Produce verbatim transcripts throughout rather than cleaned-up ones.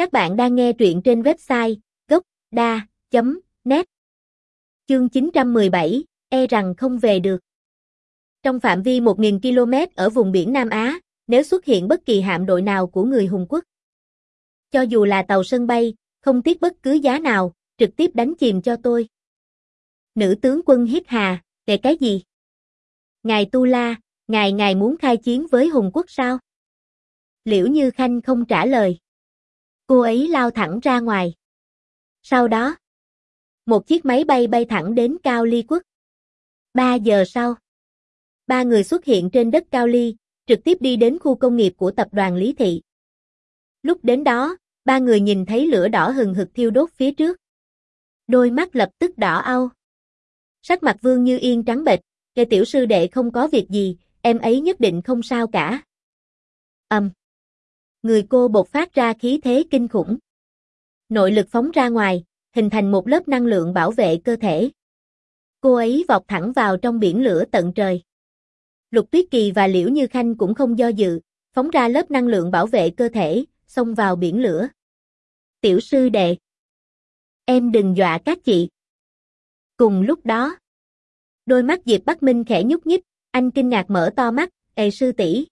Các bạn đang nghe truyện trên website gốc đa chấm net. Chương chín trăm mười bảy, e rằng không về được. Trong phạm vi một nghìn ki lô mét ở vùng biển Nam Á, nếu xuất hiện bất kỳ hạm đội nào của người Hùng Quốc, cho dù là tàu sân bay, không tiếc bất cứ giá nào, trực tiếp đánh chìm cho tôi. Nữ tướng quân hít hà, để cái gì? Ngài Tu La, ngài ngài muốn khai chiến với Hùng Quốc sao? Liễu Như Khanh không trả lời. Cô ấy lao thẳng ra ngoài. Sau đó, một chiếc máy bay bay thẳng đến Cao Ly Quốc. Ba giờ sau, ba người xuất hiện trên đất Cao Ly, trực tiếp đi đến khu công nghiệp của tập đoàn Lý Thị. Lúc đến đó, ba người nhìn thấy lửa đỏ hừng hực thiêu đốt phía trước. Đôi mắt lập tức đỏ au. Sắc mặt Vương Như Yên trắng bệch, "Kệ tiểu sư đệ không có việc gì, em ấy nhất định không sao cả." Ầm. Um. Người cô bộc phát ra khí thế kinh khủng. Nội lực phóng ra ngoài, hình thành một lớp năng lượng bảo vệ cơ thể. Cô ấy vọt thẳng vào trong biển lửa tận trời. Lục Tuyết Kỳ và Liễu Như Khanh cũng không do dự, phóng ra lớp năng lượng bảo vệ cơ thể, xông vào biển lửa. "Tiểu sư đệ, em đừng dọa các chị." Cùng lúc đó, đôi mắt Diệp Bắc Minh khẽ nhúc nhích, anh kinh ngạc mở to mắt, "Ê sư tỷ,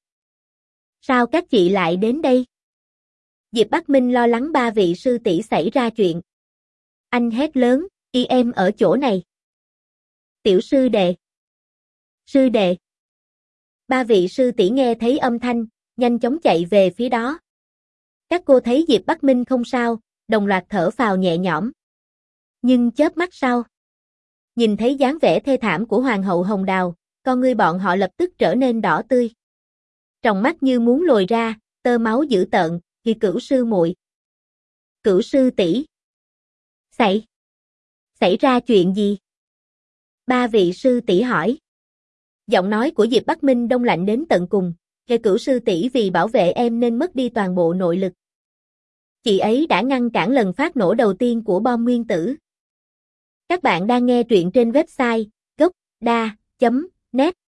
sao các chị lại đến đây?" Diệp Bắc Minh lo lắng ba vị sư tỷ xảy ra chuyện. Anh hét lớn, "Y em ở chỗ này." "Tiểu sư đệ, sư đệ." Ba vị sư tỷ nghe thấy âm thanh, nhanh chóng chạy về phía đó. Các cô thấy Diệp Bắc Minh không sao, đồng loạt thở phào nhẹ nhõm. Nhưng chớp mắt sau, nhìn thấy dáng vẻ thê thảm của Hoàng hậu Hồng Đào, con ngươi bọn họ lập tức trở nên đỏ tươi. Tròng mắt như muốn lồi ra, tơ máu dữ tợn, "Kỳ Cửu sư muội, Cửu sư tỷ, xảy xảy ra chuyện gì?" Ba vị sư tỷ hỏi. Giọng nói của Diệp Bắc Minh đông lạnh đến tận cùng, "Kệ Cửu sư tỷ vì bảo vệ em nên mất đi toàn bộ nội lực. Chị ấy đã ngăn cản lần phát nổ đầu tiên của bom nguyên tử." Các bạn đang nghe truyện trên website gốc đa chấm net.